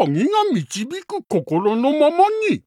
鍵が導く心のままに。